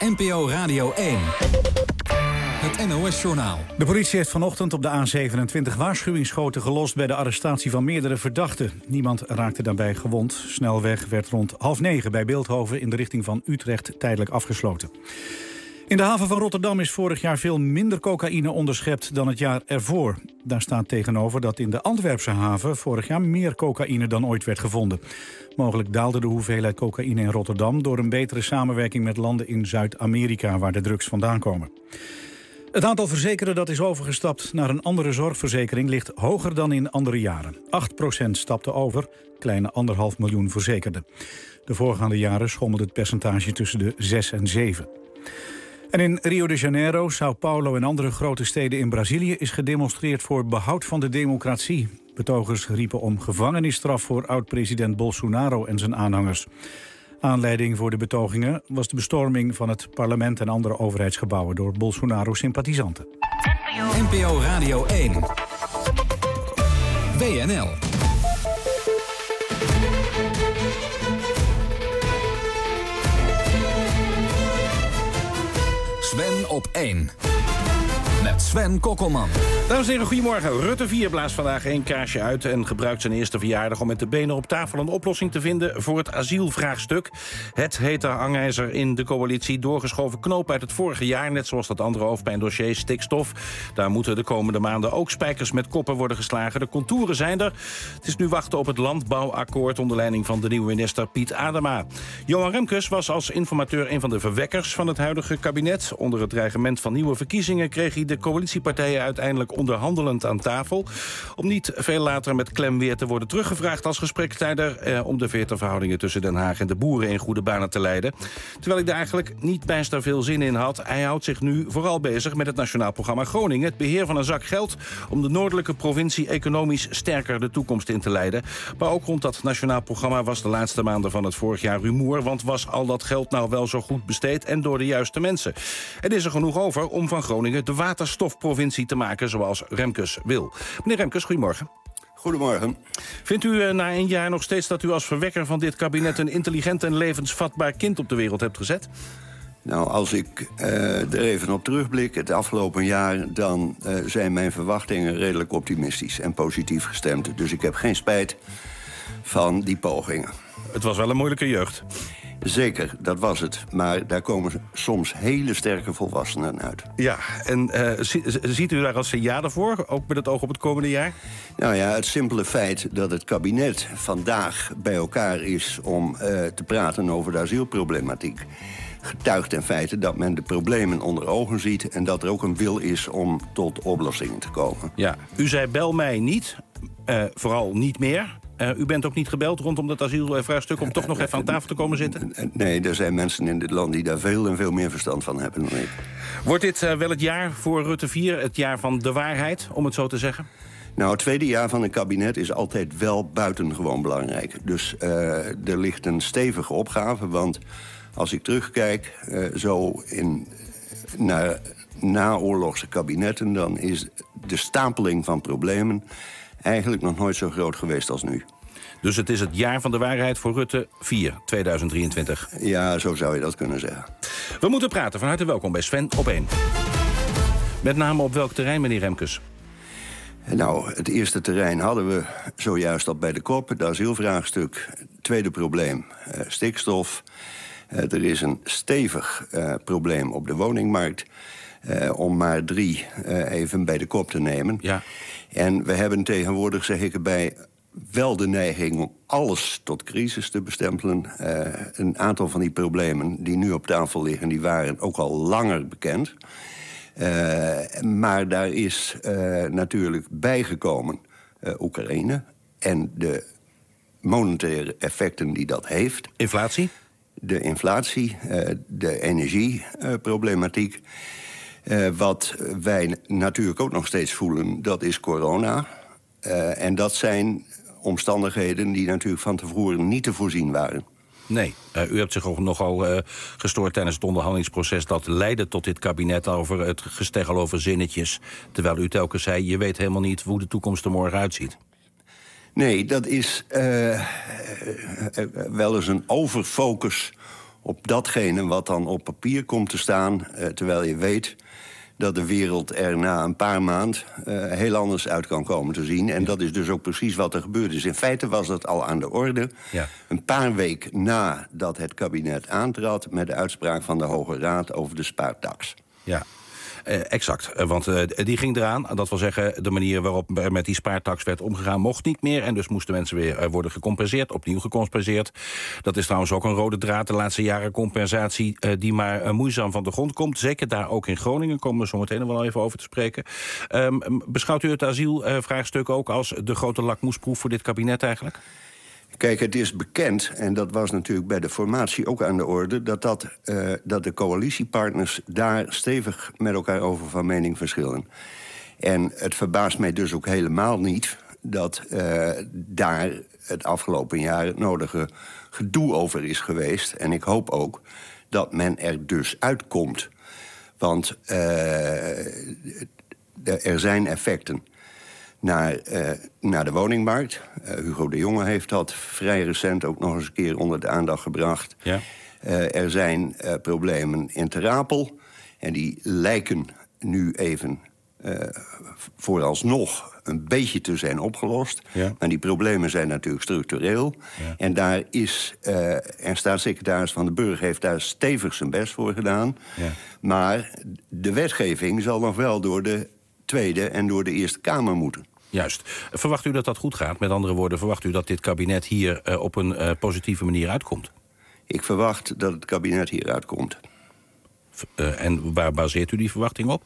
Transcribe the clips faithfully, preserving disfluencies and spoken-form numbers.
N P O Radio één. Het N O S-journaal. De politie heeft vanochtend op de A zevenentwintig waarschuwingsschoten gelost bij de arrestatie van meerdere verdachten. Niemand raakte daarbij gewond. Snelweg werd rond half negen bij Bilthoven in de richting van Utrecht tijdelijk afgesloten. In de haven van Rotterdam is vorig jaar veel minder cocaïne onderschept dan het jaar ervoor. Daar staat tegenover dat in de Antwerpse haven vorig jaar meer cocaïne dan ooit werd gevonden. Mogelijk daalde de hoeveelheid cocaïne in Rotterdam door een betere samenwerking met landen in Zuid-Amerika waar de drugs vandaan komen. Het aantal verzekerden dat is overgestapt naar een andere zorgverzekering ligt hoger dan in andere jaren. acht procent stapte over, kleine anderhalf miljoen verzekerden. De voorgaande jaren schommelde het percentage tussen de zes en zeven. En in Rio de Janeiro, Sao Paulo en andere grote steden in Brazilië is gedemonstreerd voor behoud van de democratie. Betogers riepen om gevangenisstraf voor oud-president Bolsonaro en zijn aanhangers. Aanleiding voor de betogingen was de bestorming van het parlement en andere overheidsgebouwen door Bolsonaro-sympathisanten. N P O Radio één. W N L. Sven op één. Met Sven Kokkelman. Dames en heren, goedemorgen. Rutte vier blaast vandaag één kaarsje uit en gebruikt zijn eerste verjaardag om met de benen op tafel een oplossing te vinden voor het asielvraagstuk. Het hete hangijzer in de coalitie, doorgeschoven knoop uit het vorige jaar, net zoals dat andere hoofdpijndossier stikstof. Daar moeten de komende maanden ook spijkers met koppen worden geslagen. De contouren zijn er. Het is nu wachten op het landbouwakkoord onder leiding van de nieuwe minister Piet Adema. Johan Remkes was als informateur een van de verwekkers van het huidige kabinet. Onder het dreigement van nieuwe verkiezingen kreeg hij de coalitiepartijen uiteindelijk onderhandelend aan tafel, om niet veel later met klem weer te worden teruggevraagd als gespreksleider eh, om de veerterverhoudingen tussen Den Haag en de boeren in goede banen te leiden. Terwijl ik daar eigenlijk niet bijster veel zin in had. Hij houdt zich nu vooral bezig met het Nationaal Programma Groningen, het beheer van een zak geld om de noordelijke provincie economisch sterker de toekomst in te leiden. Maar ook rond dat Nationaal Programma was de laatste maanden van het vorig jaar rumoer, want was al dat geld nou wel zo goed besteed en door de juiste mensen? En is er genoeg over om van Groningen de waterstofprovincie te maken zoals Remkes wil. Meneer Remkes, goedemorgen. Goedemorgen. Vindt u uh, na een jaar nog steeds dat u als verwekker van dit kabinet een intelligent en levensvatbaar kind op de wereld hebt gezet? Nou, als ik uh, er even op terugblik, het afgelopen jaar, dan uh, zijn mijn verwachtingen redelijk optimistisch en positief gestemd. Dus ik heb geen spijt van die pogingen. Het was wel een moeilijke jeugd. Zeker, dat was het. Maar daar komen soms hele sterke volwassenen uit. Ja, en uh, ziet u daar als signalen voor, ook met het oog op het komende jaar? Nou ja, het simpele feit dat het kabinet vandaag bij elkaar is om uh, te praten over de asielproblematiek getuigt in feite dat men de problemen onder ogen ziet en dat er ook een wil is om tot oplossingen te komen. Ja, u zei bel mij niet, uh, vooral niet meer. Uh, u bent ook niet gebeld rondom dat asielvraagstuk om toch nog even aan tafel te komen zitten? Nee, er zijn mensen in dit land die daar veel en veel meer verstand van hebben dan ik. Wordt dit uh, wel het jaar voor Rutte vier, het jaar van de waarheid, om het zo te zeggen? Nou, het tweede jaar van een kabinet is altijd wel buitengewoon belangrijk. Dus uh, er ligt een stevige opgave, want als ik terugkijk uh, zo in, naar naoorlogse kabinetten, dan is de stapeling van problemen eigenlijk nog nooit zo groot geweest als nu. Dus het is het jaar van de waarheid voor Rutte vier, tweeduizend drieëntwintig. Ja, zo zou je dat kunnen zeggen. We moeten praten. Van harte welkom bij Sven op één. Met name op welk terrein, meneer Remkes? Nou, het eerste terrein hadden we zojuist al bij de kop. Het asielvraagstuk. Tweede probleem, uh, stikstof. Uh, er is een stevig uh, probleem op de woningmarkt. Uh, om maar drie uh, even bij de kop te nemen. Ja. En we hebben tegenwoordig, zeg ik erbij, wel de neiging om alles tot crisis te bestempelen. Uh, een aantal van die problemen die nu op tafel liggen, die waren ook al langer bekend. Uh, maar daar is uh, natuurlijk bijgekomen uh, Oekraïne en de monetaire effecten die dat heeft. Inflatie? De inflatie, uh, de energieproblematiek. Uh, wat wij natuurlijk ook nog steeds voelen, dat is corona. Uh, en dat zijn omstandigheden die natuurlijk van tevoren niet te voorzien waren. Nee, uh, u hebt zich ook nogal uh, gestoord tijdens het onderhandelingsproces dat leidde tot dit kabinet over het gesteggel over zinnetjes. Terwijl u telkens zei, je weet helemaal niet hoe de toekomst er morgen uitziet. Nee, dat is uh, uh, wel eens een overfocus op datgene wat dan op papier komt te staan, uh, terwijl je weet dat de wereld er na een paar maanden uh, heel anders uit kan komen te zien. En ja. dat is dus ook precies wat er gebeurd is. In feite was dat al aan de orde. Ja. Een paar weken nadat het kabinet aantrad met de uitspraak van de Hoge Raad over de spaartax. Ja. Uh, exact, uh, want uh, die ging eraan. Dat wil zeggen, de manier waarop er met die spaartax werd omgegaan mocht niet meer. En dus moesten mensen weer uh, worden gecompenseerd, opnieuw gecompenseerd. Dat is trouwens ook een rode draad de laatste jaren. Compensatie uh, die maar uh, moeizaam van de grond komt. Zeker daar ook in Groningen, komen we zo meteen nog wel even over te spreken. Um, beschouwt u het asielvraagstuk uh, ook als de grote lakmoesproef voor dit kabinet eigenlijk? Kijk, het is bekend, en dat was natuurlijk bij de formatie ook aan de orde, dat, dat, uh, dat de coalitiepartners daar stevig met elkaar over van mening verschillen. En het verbaast mij dus ook helemaal niet dat uh, daar het afgelopen jaar het nodige gedoe over is geweest. En ik hoop ook dat men er dus uitkomt. Want uh, er zijn effecten naar, uh, naar de woningmarkt. Uh, Hugo de Jonge heeft dat vrij recent ook nog eens een keer onder de aandacht gebracht. Ja. Uh, er zijn uh, problemen in Ter Apel. En die lijken nu even uh, vooralsnog een beetje te zijn opgelost. Ja. Maar die problemen zijn natuurlijk structureel. Ja. En daar is, uh, en staatssecretaris Van den Burg heeft daar stevig zijn best voor gedaan. Ja. Maar de wetgeving zal nog wel door de Tweede en door de Eerste Kamer moeten. Juist. Verwacht u dat dat goed gaat? Met andere woorden, verwacht u dat dit kabinet hier uh, op een uh, positieve manier uitkomt? Ik verwacht dat het kabinet hier uitkomt. Uh, en waar baseert u die verwachting op?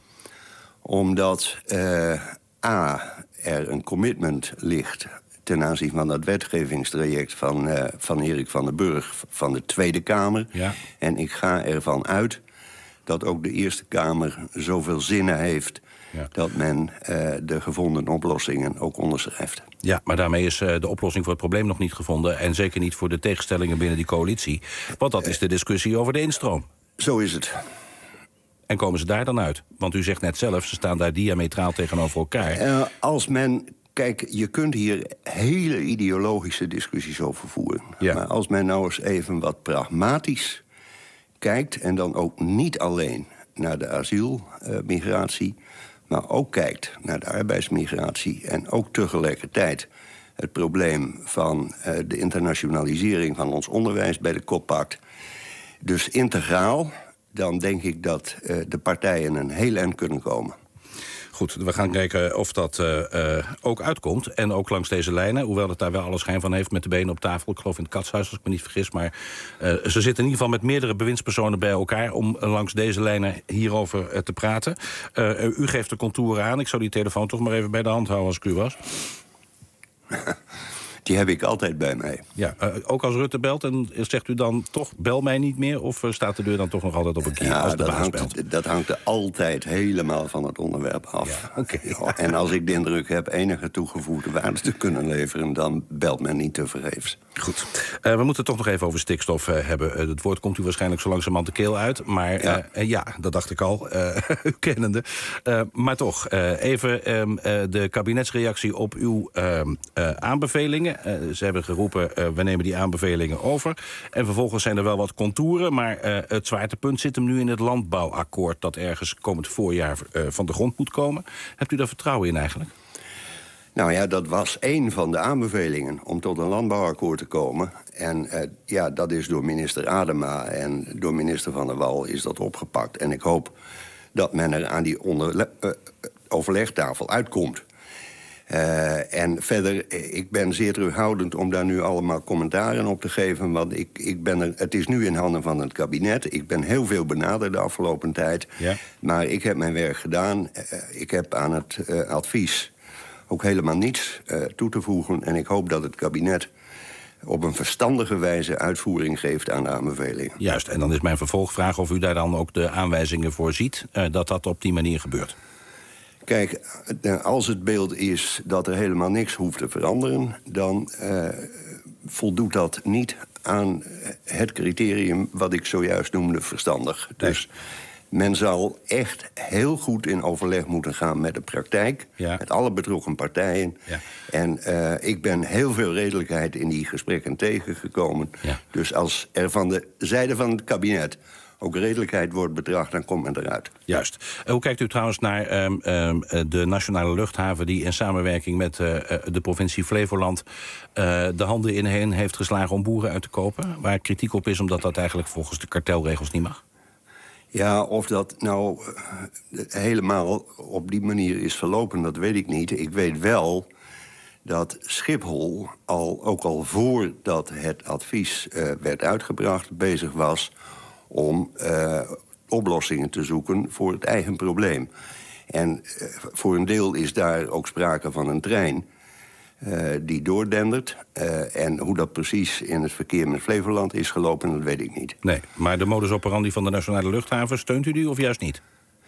Omdat uh, A, er een commitment ligt ten aanzien van dat wetgevingstraject van, uh, van Erik van den Burg van de Tweede Kamer. Ja. En ik ga ervan uit dat ook de Eerste Kamer zoveel zinnen heeft, ja, dat men uh, de gevonden oplossingen ook onderschrijft. Ja, maar daarmee is uh, de oplossing voor het probleem nog niet gevonden. En zeker niet voor de tegenstellingen binnen die coalitie. Want dat is de discussie over de instroom. Zo is het. En komen ze daar dan uit? Want u zegt net zelf, ze staan daar diametraal tegenover elkaar. Uh, als men... Kijk, je kunt hier hele ideologische discussies over voeren. Ja. Maar als men nou eens even wat pragmatisch kijkt, en dan ook niet alleen naar de asielmigratie, uh, maar ook kijkt naar de arbeidsmigratie en ook tegelijkertijd het probleem van uh, de internationalisering van ons onderwijs bij de kop pakt. Dus integraal, dan denk ik dat uh, de partijen een heel eind kunnen komen. Goed, we gaan kijken of dat uh, uh, ook uitkomt. En ook langs deze lijnen, hoewel het daar wel alle schijn van heeft met de benen op tafel. Ik geloof in het Katshuis, als ik me niet vergis. Maar uh, ze zitten in ieder geval met meerdere bewindspersonen bij elkaar om uh, langs deze lijnen hierover uh, te praten. Uh, u geeft de contouren aan. Ik zou die telefoon toch maar even bij de hand houden als ik u was. Die heb ik altijd bij mij. Ja, uh, ook als Rutte belt, en zegt u dan toch bel mij niet meer? Of uh, staat de deur dan toch nog altijd op een kier ja, als de dat baas hangt, belt? Dat hangt er altijd helemaal van het onderwerp af. Ja, okay. Ja, en als ik de indruk heb enige toegevoegde waarde te kunnen leveren, dan belt men niet te vergeefs. Goed. Uh, we moeten het toch nog even over stikstof uh, hebben. Uh, het woord komt u waarschijnlijk zo langzamerhand de keel uit. Maar ja, uh, uh, ja dat dacht ik al, uh, u kennende. Uh, maar toch, uh, even um, uh, de kabinetsreactie op uw uh, uh, aanbevelingen. Uh, ze hebben geroepen, uh, we nemen die aanbevelingen over. En vervolgens zijn er wel wat contouren. Maar uh, het zwaartepunt zit hem nu in het landbouwakkoord dat ergens komend voorjaar uh, van de grond moet komen. Hebt u daar vertrouwen in eigenlijk? Nou ja, dat was één van de aanbevelingen om tot een landbouwakkoord te komen. En uh, ja, dat is door minister Adema en door minister Van der Wal is dat opgepakt. En ik hoop dat men er aan die onder, uh, overlegtafel uitkomt. Uh, en verder, ik ben zeer terughoudend om daar nu allemaal commentaren op te geven. Want ik, ik ben er, het is nu in handen van het kabinet. Ik ben heel veel benaderd de afgelopen tijd. Ja. Maar ik heb mijn werk gedaan. Uh, ik heb aan het uh, advies ook helemaal niets uh, toe te voegen. En ik hoop dat het kabinet op een verstandige wijze uitvoering geeft aan de aanbevelingen. Juist, en dan is mijn vervolgvraag of u daar dan ook de aanwijzingen voor ziet, uh, dat dat op die manier gebeurt. Kijk, als het beeld is dat er helemaal niks hoeft te veranderen, dan uh, voldoet dat niet aan het criterium wat ik zojuist noemde verstandig. Dus Men zal echt heel goed in overleg moeten gaan met de praktijk. Ja. Met alle betrokken partijen. Ja. En uh, ik ben heel veel redelijkheid in die gesprekken tegengekomen. Ja. Dus als er van de zijde van het kabinet ook redelijkheid wordt betracht, dan komt men eruit. Juist. Uh, hoe kijkt u trouwens naar um, um, de nationale luchthaven die in samenwerking met uh, de provincie Flevoland uh, de handen ineen heeft geslagen om boeren uit te kopen? Waar kritiek op is omdat dat eigenlijk volgens de kartelregels niet mag? Ja, of dat nou uh, helemaal op die manier is verlopen, dat weet ik niet. Ik weet wel dat Schiphol, al, ook al voordat het advies uh, werd uitgebracht, bezig was om uh, oplossingen te zoeken voor het eigen probleem. En uh, voor een deel is daar ook sprake van een trein uh, die doordendert. Uh, en hoe dat precies in het verkeer met Flevoland is gelopen, dat weet ik niet. Nee, maar de modus operandi van de nationale luchthaven, steunt u die of juist niet?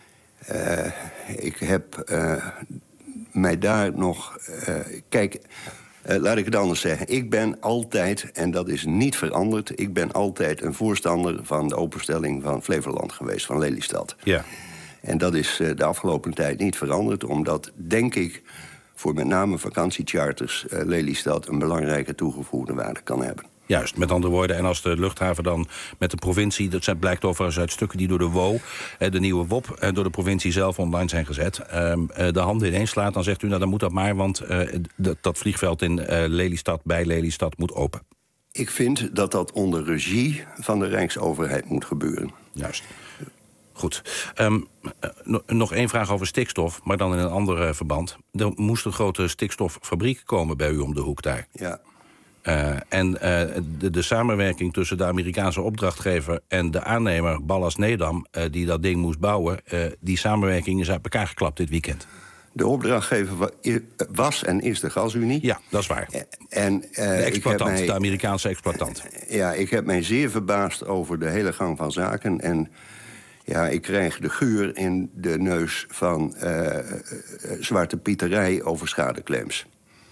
Uh, ik heb uh, mij daar nog... Uh, kijk, uh, laat ik het anders zeggen. Ik ben altijd, en dat is niet veranderd, ik ben altijd een voorstander van de openstelling van Flevoland geweest, van Lelystad. Ja. En dat is uh, de afgelopen tijd niet veranderd, omdat, denk ik, voor met name vakantiecharters uh, Lelystad een belangrijke toegevoegde waarde kan hebben. Juist, met andere woorden, en als de luchthaven dan met de provincie, dat blijkt overigens uit stukken die door de W O, de nieuwe W O P, door de provincie zelf online zijn gezet, de handen ineens slaat, dan zegt u, nou dan moet dat maar, want dat vliegveld in Lelystad, bij Lelystad, moet open. Ik vind dat dat onder regie van de Rijksoverheid moet gebeuren. Juist. Goed. Um, nog één vraag over stikstof, maar dan in een ander uh, verband. Er moest een grote stikstoffabriek komen bij u om de hoek daar. Ja. Uh, en uh, de, de samenwerking tussen de Amerikaanse opdrachtgever en de aannemer Ballas Nedam, uh, die dat ding moest bouwen, uh, die samenwerking is uit elkaar geklapt dit weekend. De opdrachtgever was en is de Gasunie. Ja, dat is waar. En, uh, de exploitant, ik heb mij, de Amerikaanse exploitant. Ja, ik heb mij zeer verbaasd over de hele gang van zaken. En ja, ik krijg de geur in de neus van uh, Zwarte Pieterij over schadeclaims.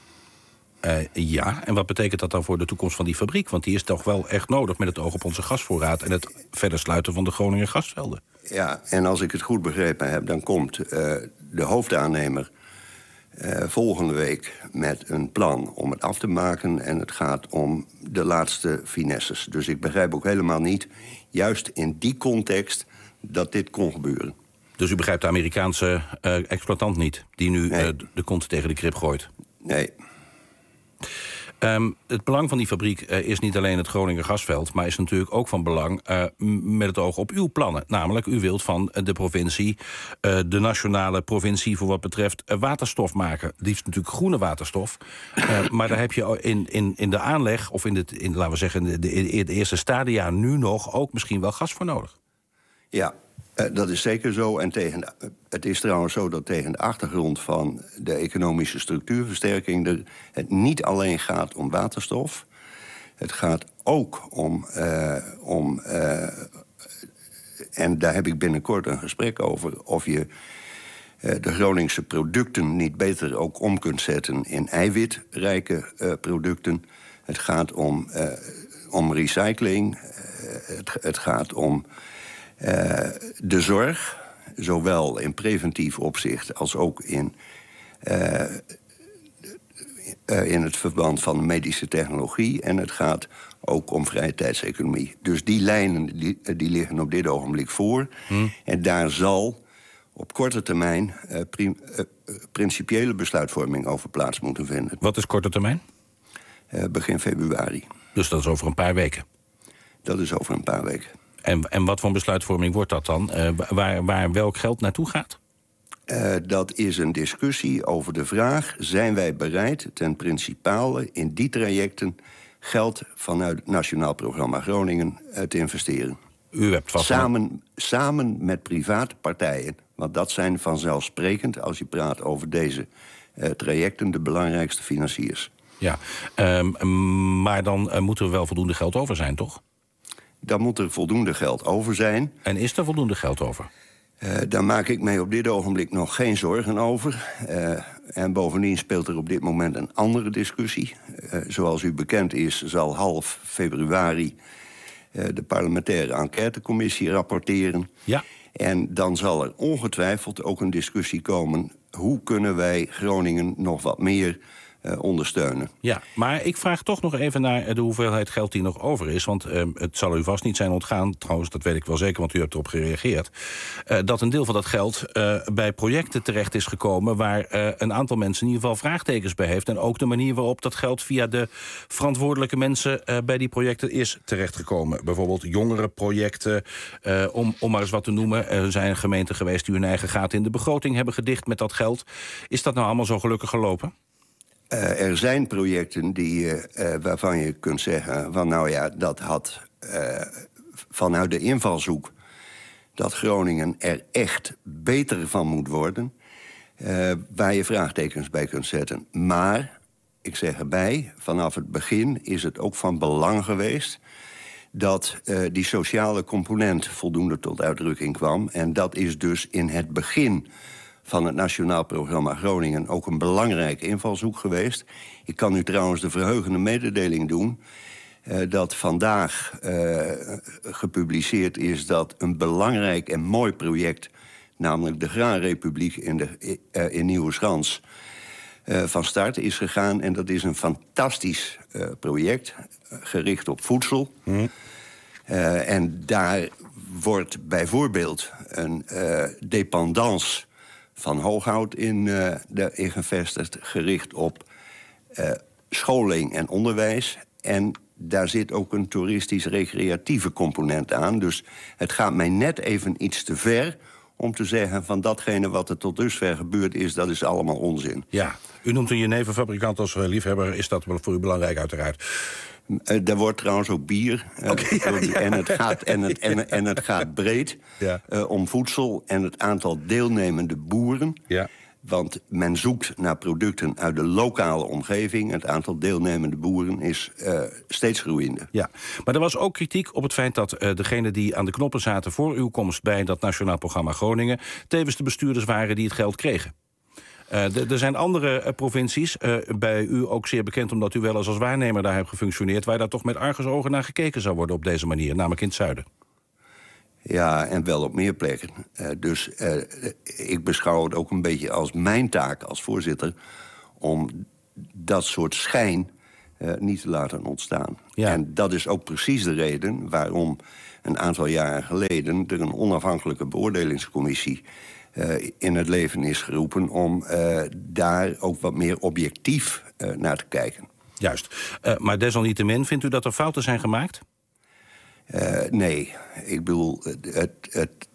Uh, ja, en wat betekent dat dan voor de toekomst van die fabriek? Want die is toch wel echt nodig met het oog op onze gasvoorraad en het verder sluiten van de Groninger gasvelden. Ja, en als ik het goed begrepen heb, dan komt uh, de hoofdaannemer uh, volgende week met een plan om het af te maken. En het gaat om de laatste finesses. Dus ik begrijp ook helemaal niet, juist in die context, dat dit kon gebeuren. Dus u begrijpt de Amerikaanse uh, exploitant niet, die nu nee. uh, de kont tegen de krib gooit? Nee. Um, het belang van die fabriek uh, is niet alleen het Groninger gasveld, maar is natuurlijk ook van belang uh, met het oog op uw plannen. Namelijk, u wilt van de provincie, uh, de nationale provincie voor wat betreft uh, waterstof maken. Liefst natuurlijk groene waterstof. Uh, maar daar heb je in, in, in de aanleg, of in, de, in, laten we zeggen, de, de, in de eerste stadia nu nog ook misschien wel gas voor nodig. Ja. Uh, dat is zeker zo. En tegen de, uh, het is trouwens zo dat tegen de achtergrond van de economische structuurversterking er het niet alleen gaat om waterstof. Het gaat ook om, uh, om uh, en daar heb ik binnenkort een gesprek over, of je uh, de Groningse producten niet beter ook om kunt zetten in eiwitrijke uh, producten. Het gaat om, uh, om recycling. Uh, het, het gaat om Uh, de zorg, zowel in preventief opzicht als ook in, uh, uh, in het verband van medische technologie. En het gaat ook om vrije tijdseconomie. Dus die lijnen die, die liggen op dit ogenblik voor. Hmm. En daar zal op korte termijn uh, prim, uh, principiële besluitvorming over plaats moeten vinden. Wat is korte termijn? Uh, begin februari. Dus dat is over een paar weken? Dat is over een paar weken. En, en wat voor besluitvorming wordt dat dan? Uh, waar, waar welk geld naartoe gaat? Uh, dat is een discussie over de vraag, zijn wij bereid ten principale in die trajecten geld vanuit het Nationaal Programma Groningen uh, te investeren? U hebt vast samen, een... samen met private partijen. Want dat zijn vanzelfsprekend, als je praat over deze uh, trajecten, de belangrijkste financiers. Ja, uh, maar dan uh, moet er wel voldoende geld over zijn, toch? Dan moet er voldoende geld over zijn. En is er voldoende geld over? Uh, daar maak ik mij op dit ogenblik nog geen zorgen over. Uh, en bovendien speelt er op dit moment een andere discussie. Uh, zoals u bekend is, zal half februari uh, de parlementaire enquêtecommissie rapporteren. Ja. En dan zal er ongetwijfeld ook een discussie komen, hoe kunnen wij Groningen nog wat meer Uh, ondersteunen. Ja, maar ik vraag toch nog even naar de hoeveelheid geld die nog over is. Want uh, het zal u vast niet zijn ontgaan, trouwens, dat weet ik wel zeker, want u hebt erop gereageerd, Uh, dat een deel van dat geld uh, bij projecten terecht is gekomen waar uh, een aantal mensen in ieder geval vraagtekens bij heeft. En ook de manier waarop dat geld via de verantwoordelijke mensen uh, bij die projecten is terechtgekomen. Bijvoorbeeld jongerenprojecten, uh, om, om maar eens wat te noemen. Er zijn gemeenten geweest die hun eigen gaten in de begroting hebben gedicht met dat geld. Is dat nou allemaal zo gelukkig gelopen? Uh, er zijn projecten die, uh, uh, waarvan je kunt zeggen van nou ja, dat had uh, vanuit de invalshoek dat Groningen er echt beter van moet worden, uh, waar je vraagtekens bij kunt zetten. Maar, ik zeg erbij, vanaf het begin is het ook van belang geweest dat uh, die sociale component voldoende tot uitdrukking kwam. En dat is dus in het begin van het Nationaal Programma Groningen ook een belangrijke invalshoek geweest. Ik kan u trouwens de verheugende mededeling doen Uh, dat vandaag uh, gepubliceerd is dat een belangrijk en mooi project, namelijk de Graanrepubliek in, de, uh, in Nieuweschans, uh, van start is gegaan. En dat is een fantastisch uh, project, uh, gericht op voedsel. Mm. Uh, en daar wordt bijvoorbeeld een uh, dependance van Hooghout in, uh, de, in gevestigd, gericht op uh, scholing en onderwijs. En daar zit ook een toeristisch-recreatieve component aan. Dus het gaat mij net even iets te ver om te zeggen van datgene wat er tot dusver gebeurd is, dat is allemaal onzin. Ja, u noemt een jeneverfabrikant als liefhebber. Is dat wel voor u belangrijk uiteraard? Uh, er wordt trouwens ook bier. Uh, okay, ja, ja. En, het gaat, en, het, en, en het gaat breed ja. uh, om voedsel en het aantal deelnemende boeren. Ja. Want men zoekt naar producten uit de lokale omgeving. Het aantal deelnemende boeren is uh, steeds groeiende. Ja, maar er was ook kritiek op het feit dat uh, degenen die aan de knoppen zaten voor uw komst bij dat Nationaal Programma Groningen tevens de bestuurders waren die het geld kregen. Uh, er zijn andere uh, provincies, uh, bij u ook zeer bekend omdat u wel eens als waarnemer daar hebt gefunctioneerd, waar daar toch met argusogen naar gekeken zou worden op deze manier, namelijk in het zuiden. Ja, en wel op meer plekken. Uh, dus uh, ik beschouw het ook een beetje als mijn taak als voorzitter om dat soort schijn uh, niet te laten ontstaan. Ja. En dat is ook precies de reden waarom een aantal jaren geleden er een onafhankelijke beoordelingscommissie uh, in het leven is geroepen om uh, daar ook wat meer objectief uh, naar te kijken. Juist. Uh, maar desalniettemin, vindt u dat er fouten zijn gemaakt? Uh, nee, ik bedoel, het, het,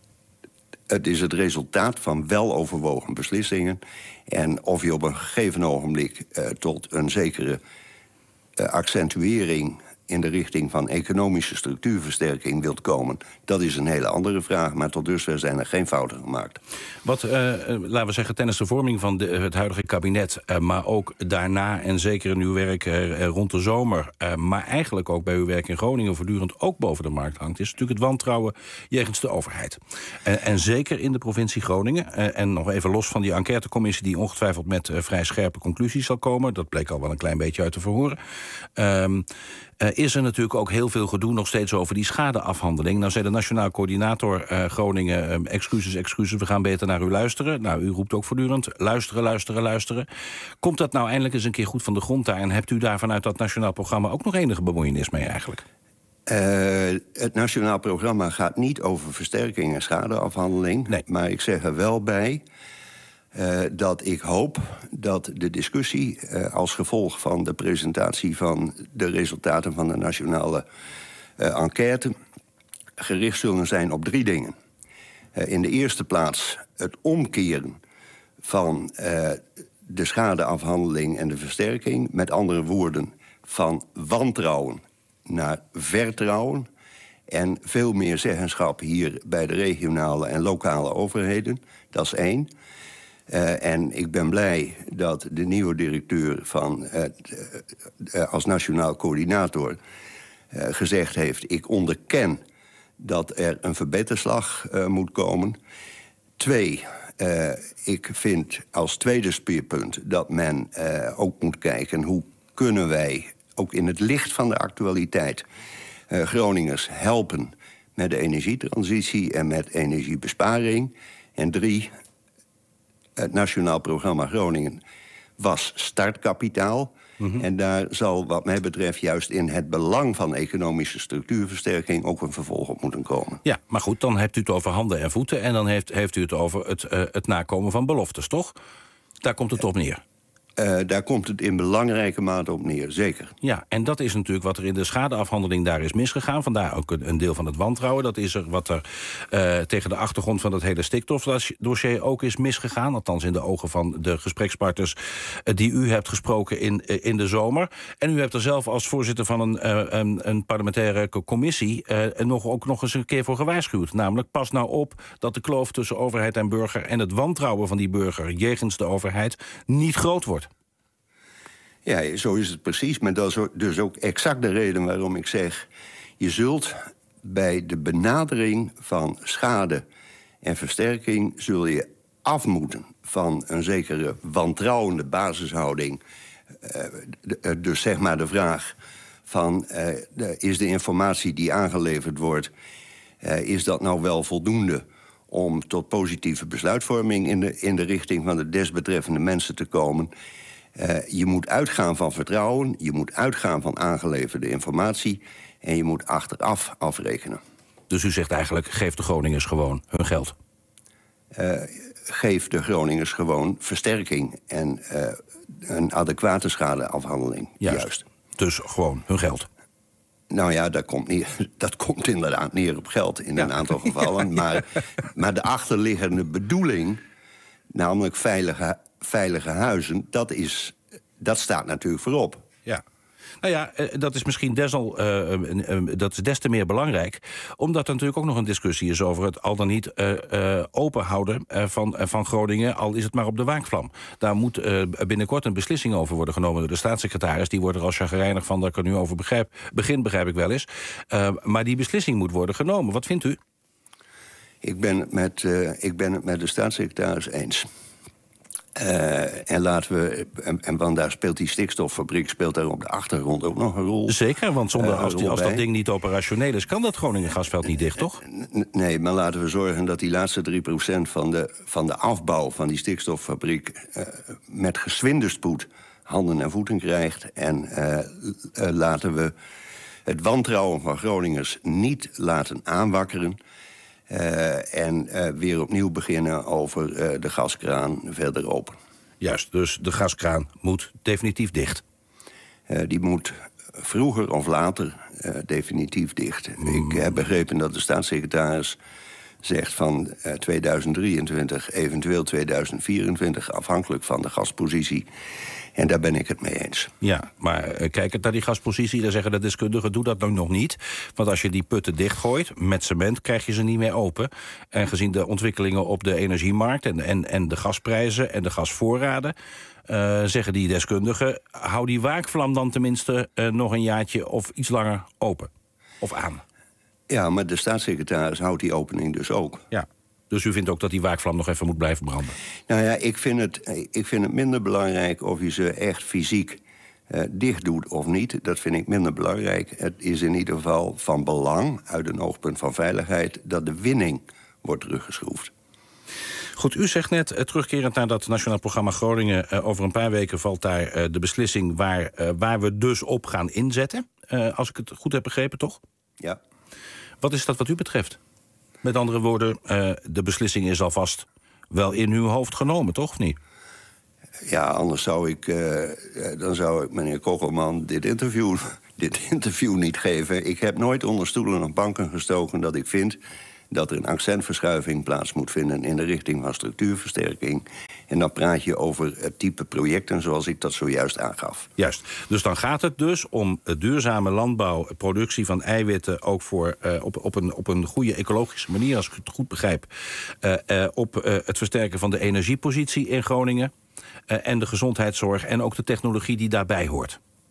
het is het resultaat van weloverwogen beslissingen. En of je op een gegeven ogenblik uh, tot een zekere uh, accentuering in de richting van economische structuurversterking wilt komen, dat is een hele andere vraag. Maar tot dusver zijn er geen fouten gemaakt. Wat, uh, laten we zeggen, tijdens de vorming van de, het huidige kabinet, uh, maar ook daarna en zeker in uw werk uh, rond de zomer, uh, maar eigenlijk ook bij uw werk in Groningen voortdurend ook boven de markt hangt, is natuurlijk het wantrouwen jegens de overheid. Uh, en zeker in de provincie Groningen, uh, en nog even los van die enquêtecommissie die ongetwijfeld met uh, vrij scherpe conclusies zal komen, dat bleek al wel een klein beetje uit te verhoren, Uh, Uh, is er natuurlijk ook heel veel gedoe nog steeds over die schadeafhandeling. Nou zei de Nationaal Coördinator uh, Groningen, um, excuses, excuses, we gaan beter naar u luisteren. Nou, u roept ook voortdurend, luisteren, luisteren, luisteren. Komt dat nou eindelijk eens een keer goed van de grond daar? En hebt u daar vanuit dat Nationaal Programma ook nog enige bemoeienis mee eigenlijk? Uh, het Nationaal Programma gaat niet over versterking en schadeafhandeling. Nee. Maar ik zeg er wel bij Uh, dat ik hoop dat de discussie uh, als gevolg van de presentatie van de resultaten van de nationale uh, enquête gericht zullen zijn op drie dingen. Uh, in de eerste plaats het omkeren van uh, de schadeafhandeling en de versterking. Met andere woorden, van wantrouwen naar vertrouwen. En veel meer zeggenschap hier bij de regionale en lokale overheden. Dat is één. Uh, en ik ben blij dat de nieuwe directeur van, uh, uh, als nationaal coördinator uh, gezegd heeft, ik onderken dat er een verbeterslag uh, moet komen. Twee, uh, ik vind als tweede speerpunt dat men uh, ook moet kijken hoe kunnen wij, ook in het licht van de actualiteit, uh, Groningers helpen met de energietransitie en met energiebesparing. En drie, het Nationaal Programma Groningen was startkapitaal. Mm-hmm. En daar zal wat mij betreft juist in het belang van economische structuurversterking ook een vervolg op moeten komen. Ja, maar goed, dan hebt u het over handen en voeten en dan heeft, heeft u het over het, uh, het nakomen van beloftes, toch? Daar komt het op neer. Uh, daar komt het in belangrijke mate op neer, zeker. Ja, en dat is natuurlijk wat er in de schadeafhandeling daar is misgegaan. Vandaar ook een, een deel van het wantrouwen. Dat is er wat er uh, tegen de achtergrond van dat hele stikstofdossier ook is misgegaan. Althans in de ogen van de gesprekspartners uh, die u hebt gesproken in, uh, in de zomer. En u hebt er zelf als voorzitter van een, uh, een, een parlementaire commissie uh, nog, ook nog eens een keer voor gewaarschuwd. Namelijk, pas nou op dat de kloof tussen overheid en burger en het wantrouwen van die burger jegens de overheid niet groot wordt. Ja, zo is het precies. Maar dat is dus ook exact de reden waarom ik zeg, je zult bij de benadering van schade en versterking zul je af moeten van een zekere wantrouwende basishouding. Uh, dus zeg maar de vraag van, uh, de, is de informatie die aangeleverd wordt, uh, is dat nou wel voldoende om tot positieve besluitvorming in de, in de richting van de desbetreffende mensen te komen? Uh, je moet uitgaan van vertrouwen, je moet uitgaan van aangeleverde informatie en je moet achteraf afrekenen. Dus u zegt eigenlijk, geef de Groningers gewoon hun geld? Uh, geef de Groningers gewoon versterking en uh, een adequate schadeafhandeling. Juist. Juist. Dus gewoon hun geld? Nou ja, dat komt, neer, dat komt inderdaad neer op geld in ja. een aantal gevallen. maar, maar de achterliggende bedoeling, namelijk veilige, veilige huizen, dat, is, dat staat natuurlijk voorop. Ja. Nou ja, dat is misschien desal, uh, uh, dat is des te meer belangrijk, omdat er natuurlijk ook nog een discussie is over het al dan niet uh, uh, openhouden uh, van, uh, van Groningen, al is het maar op de waakvlam. Daar moet uh, binnenkort een beslissing over worden genomen door de staatssecretaris. Die wordt er als chagrijnig van dat ik er nu over begrijp, begin, begrijp ik wel eens. Uh, maar die beslissing moet worden genomen. Wat vindt u? Ik ben het met, uh, ik ben het met de staatssecretaris eens. Uh, en laten we, en, en want daar speelt die stikstoffabriek speelt daar op de achtergrond ook nog een rol. Zeker, want zonder, uh, als, die, als dat ding niet operationeel is, kan dat Groningen gasveld niet dicht, toch? Nee, maar laten we zorgen dat die laatste drie procent van de, van de afbouw van die stikstoffabriek uh, met geswinde spoed handen en voeten krijgt. En uh, uh, laten we het wantrouwen van Groningers niet laten aanwakkeren. Uh, en uh, weer opnieuw beginnen over uh, de gaskraan verder open. Juist, dus de gaskraan moet definitief dicht. Uh, die moet vroeger of later uh, definitief dicht. Mm. Ik heb begrepen dat de staatssecretaris zegt van uh, tweeduizend drieëntwintig, eventueel tweeduizend vierentwintig... afhankelijk van de gaspositie. En daar ben ik het mee eens. Ja, maar uh, kijkend naar die gaspositie, dan zeggen de deskundigen, doe dat nou nog niet. Want als je die putten dichtgooit met cement, krijg je ze niet meer open. En gezien de ontwikkelingen op de energiemarkt en, en, en de gasprijzen en de gasvoorraden, Uh, zeggen die deskundigen, hou die waakvlam dan tenminste uh, nog een jaartje of iets langer open. Of aan. Ja, maar de staatssecretaris houdt die opening dus ook. Ja. Dus u vindt ook dat die waakvlam nog even moet blijven branden? Nou ja, ik vind het, ik vind het minder belangrijk of je ze echt fysiek uh, dicht doet of niet. Dat vind ik minder belangrijk. Het is in ieder geval van belang, uit een oogpunt van veiligheid, dat de winning wordt teruggeschroefd. Goed, u zegt net, uh, terugkerend naar dat Nationaal Programma Groningen, Uh, over een paar weken valt daar uh, de beslissing waar, uh, waar we dus op gaan inzetten. Uh, als ik het goed heb begrepen, toch? Ja. Wat is dat wat u betreft? Met andere woorden, uh, de beslissing is alvast wel in uw hoofd genomen, toch? Of niet? Ja, anders zou ik, uh, dan zou ik meneer Kogelman dit interview, dit interview niet geven. Ik heb nooit onder stoelen of banken gestoken dat ik vind dat er een accentverschuiving plaats moet vinden in de richting van structuurversterking. En dan praat je over het type projecten zoals ik dat zojuist aangaf. Juist. Dus dan gaat het dus om duurzame landbouw, productie van eiwitten, ook voor, uh, op, op, een, op een goede ecologische manier, als ik het goed begrijp, Uh, uh, op uh, het versterken van de energiepositie in Groningen, Uh, en de gezondheidszorg en ook de technologie die daarbij hoort.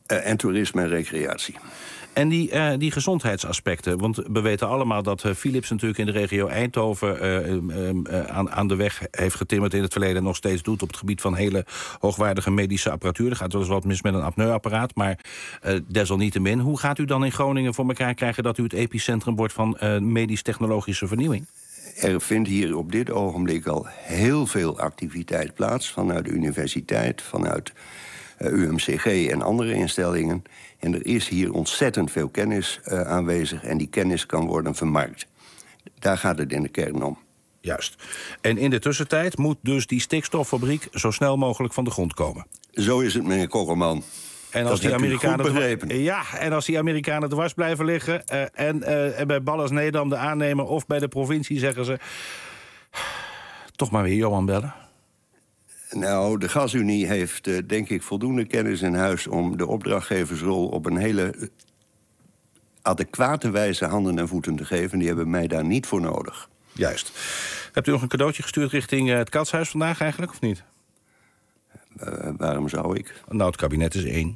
Uh, en toerisme en recreatie. En die, uh, die gezondheidsaspecten, want we weten allemaal dat uh, Philips natuurlijk in de regio Eindhoven uh, uh, uh, aan, aan de weg heeft getimmerd in het verleden en nog steeds doet op het gebied van hele hoogwaardige medische apparatuur. Er gaat wel eens wat mis met een apneuapparaat, maar uh, desalniettemin. Hoe gaat u dan in Groningen voor elkaar krijgen dat u het epicentrum wordt van uh, medisch-technologische vernieuwing? Er vindt hier op dit ogenblik al heel veel activiteit plaats vanuit de universiteit, vanuit uh, U M C G en andere instellingen. En er is hier ontzettend veel kennis uh, aanwezig en die kennis kan worden vermarkt. Daar gaat het in de kern om. Juist. En in de tussentijd moet dus die stikstoffabriek zo snel mogelijk van de grond komen. Zo is het, meneer Kokkelman. En als, die Amerikanen ja, en als die Amerikanen dwars blijven liggen uh, en, uh, en bij Ballas Nedam de aannemer of bij de provincie zeggen ze, toch maar weer Johan bellen. Nou, de Gasunie heeft uh, denk ik voldoende kennis in huis om de opdrachtgeversrol op een hele adequate wijze handen en voeten te geven. Die hebben mij daar niet voor nodig. Juist. Hebt u nog een cadeautje gestuurd richting uh, het Katshuis vandaag eigenlijk, of niet? Uh, waarom zou ik? Nou, het kabinet is één.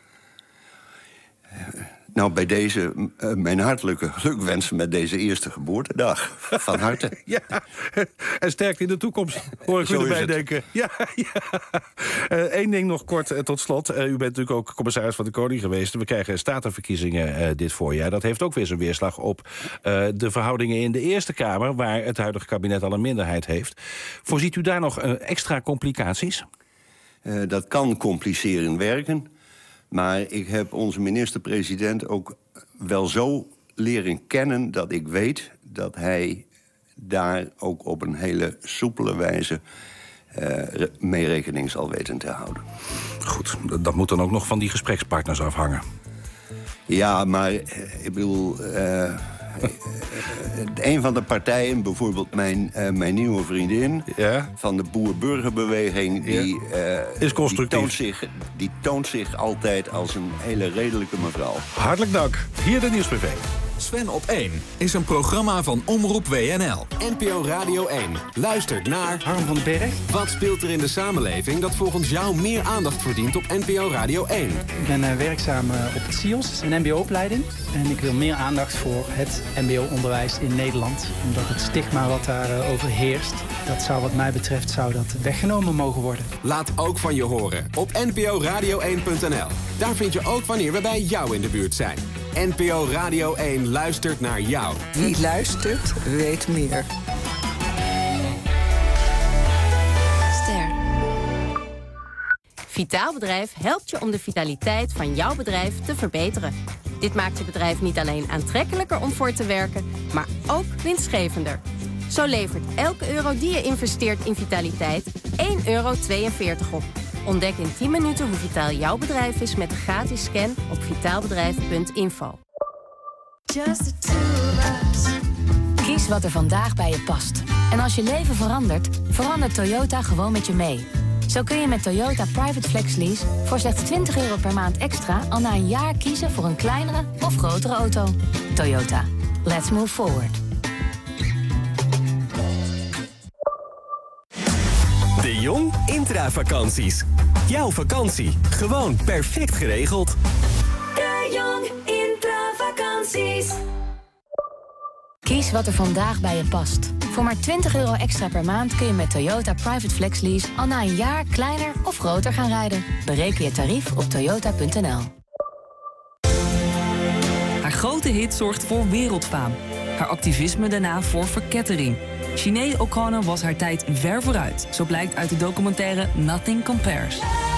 Uh, nou, bij deze, uh, mijn hartelijke gelukwensen met deze eerste geboortedag. Van harte. Ja, en sterkte in de toekomst, hoor ik u erbij denken. Ja, ja. Eén uh, ding nog kort uh, tot slot. Uh, u bent natuurlijk ook commissaris van de Koning geweest. We krijgen statenverkiezingen uh, dit voorjaar. Dat heeft ook weer zijn weerslag op uh, de verhoudingen in de Eerste Kamer, waar het huidige kabinet al een minderheid heeft. Voorziet u daar nog uh, extra complicaties? Uh, dat kan complicerend werken. Maar ik heb onze minister-president ook wel zo leren kennen dat ik weet dat hij daar ook op een hele soepele wijze uh, mee rekening zal weten te houden. Goed, dat moet dan ook nog van die gesprekspartners afhangen. Ja, maar uh, ik bedoel, Uh, een van de partijen, bijvoorbeeld mijn, uh, mijn nieuwe vriendin, ja? van de boer-burgerbeweging, die, ja. uh, is constructief. Die toont, zich, die toont zich altijd als een hele redelijke mevrouw. Hartelijk dank. Hier de Nieuwsbv. Sven op één is een programma van Omroep W N L. N P O Radio één. Luistert naar Harm van den Berg. Wat speelt er in de samenleving dat volgens jou meer aandacht verdient op N P O Radio één? Ik ben uh, werkzaam uh, op het S I O S, een M B O-opleiding. En ik wil meer aandacht voor het M B O-onderwijs in Nederland. Omdat het stigma wat daarover uh, over heerst, dat zou wat mij betreft zou dat weggenomen mogen worden. Laat ook van je horen op N P O radio één punt n l. Daar vind je ook wanneer we bij jou in de buurt zijn. N P O Radio één luistert naar jou. Wie luistert, weet meer. Ster. Vitaal Bedrijf helpt je om de vitaliteit van jouw bedrijf te verbeteren. Dit maakt je bedrijf niet alleen aantrekkelijker om voor te werken, maar ook winstgevender. Zo levert elke euro die je investeert in vitaliteit één euro tweeënveertig op. Ontdek in tien minuten hoe vitaal jouw bedrijf is met een gratis scan op vitaalbedrijf punt info. Kies wat er vandaag bij je past. En als je leven verandert, verandert Toyota gewoon met je mee. Zo kun je met Toyota Private Flex Lease voor slechts twintig euro per maand extra al na een jaar kiezen voor een kleinere of grotere auto. Toyota. Let's move forward. De Jong Intravakanties. Jouw vakantie. Gewoon perfect geregeld. De Jong Intravakanties. Kies wat er vandaag bij je past. Voor maar twintig euro extra per maand kun je met Toyota Private Flex Lease al na een jaar kleiner of groter gaan rijden. Bereken je tarief op toyota punt n l. Haar grote hit zorgt voor wereldfaam. Haar activisme daarna voor verkettering. Sinéad O'Connor was haar tijd ver vooruit. Zo blijkt uit de documentaire Nothing Compares.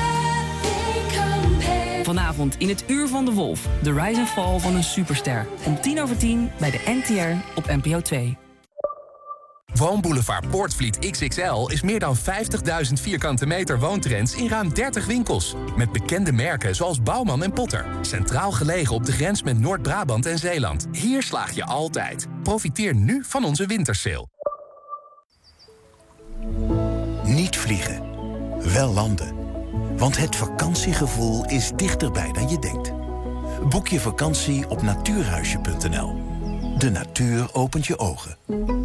Vanavond in het Uur van de Wolf. De rise and fall van een superster. Om tien over tien bij de N T R op N P O twee. Woonboulevard Poortvliet X X L is meer dan vijftigduizend vierkante meter woontrends in ruim dertig winkels. Met bekende merken zoals Bouwman en Potter. Centraal gelegen op de grens met Noord-Brabant en Zeeland. Hier slaag je altijd. Profiteer nu van onze wintersale. Niet vliegen, wel landen. Want het vakantiegevoel is dichterbij dan je denkt. Boek je vakantie op natuurhuisje punt n l. De natuur opent je ogen.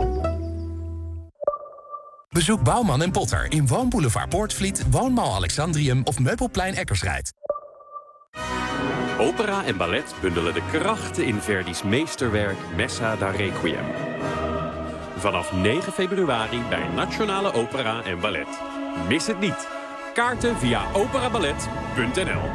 Bezoek Bouwman en Potter in Woonboulevard Poortvliet, Woonmall Alexandrium of Meubelplein Eckersrijd. Opera en ballet bundelen de krachten in Verdi's meesterwerk Messa da Requiem. Vanaf negen februari bij Nationale Opera en Ballet. Mis het niet. Kaarten via operaballet punt n l.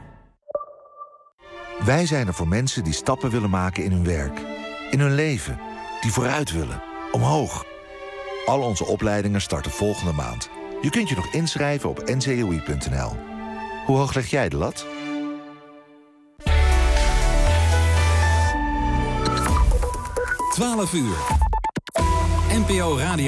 Wij zijn er voor mensen die stappen willen maken in hun werk. In hun leven. Die vooruit willen. Omhoog. Al onze opleidingen starten volgende maand. Je kunt je nog inschrijven op n c o i punt n l. Hoe hoog leg jij de lat? twaalf uur. N P O Radio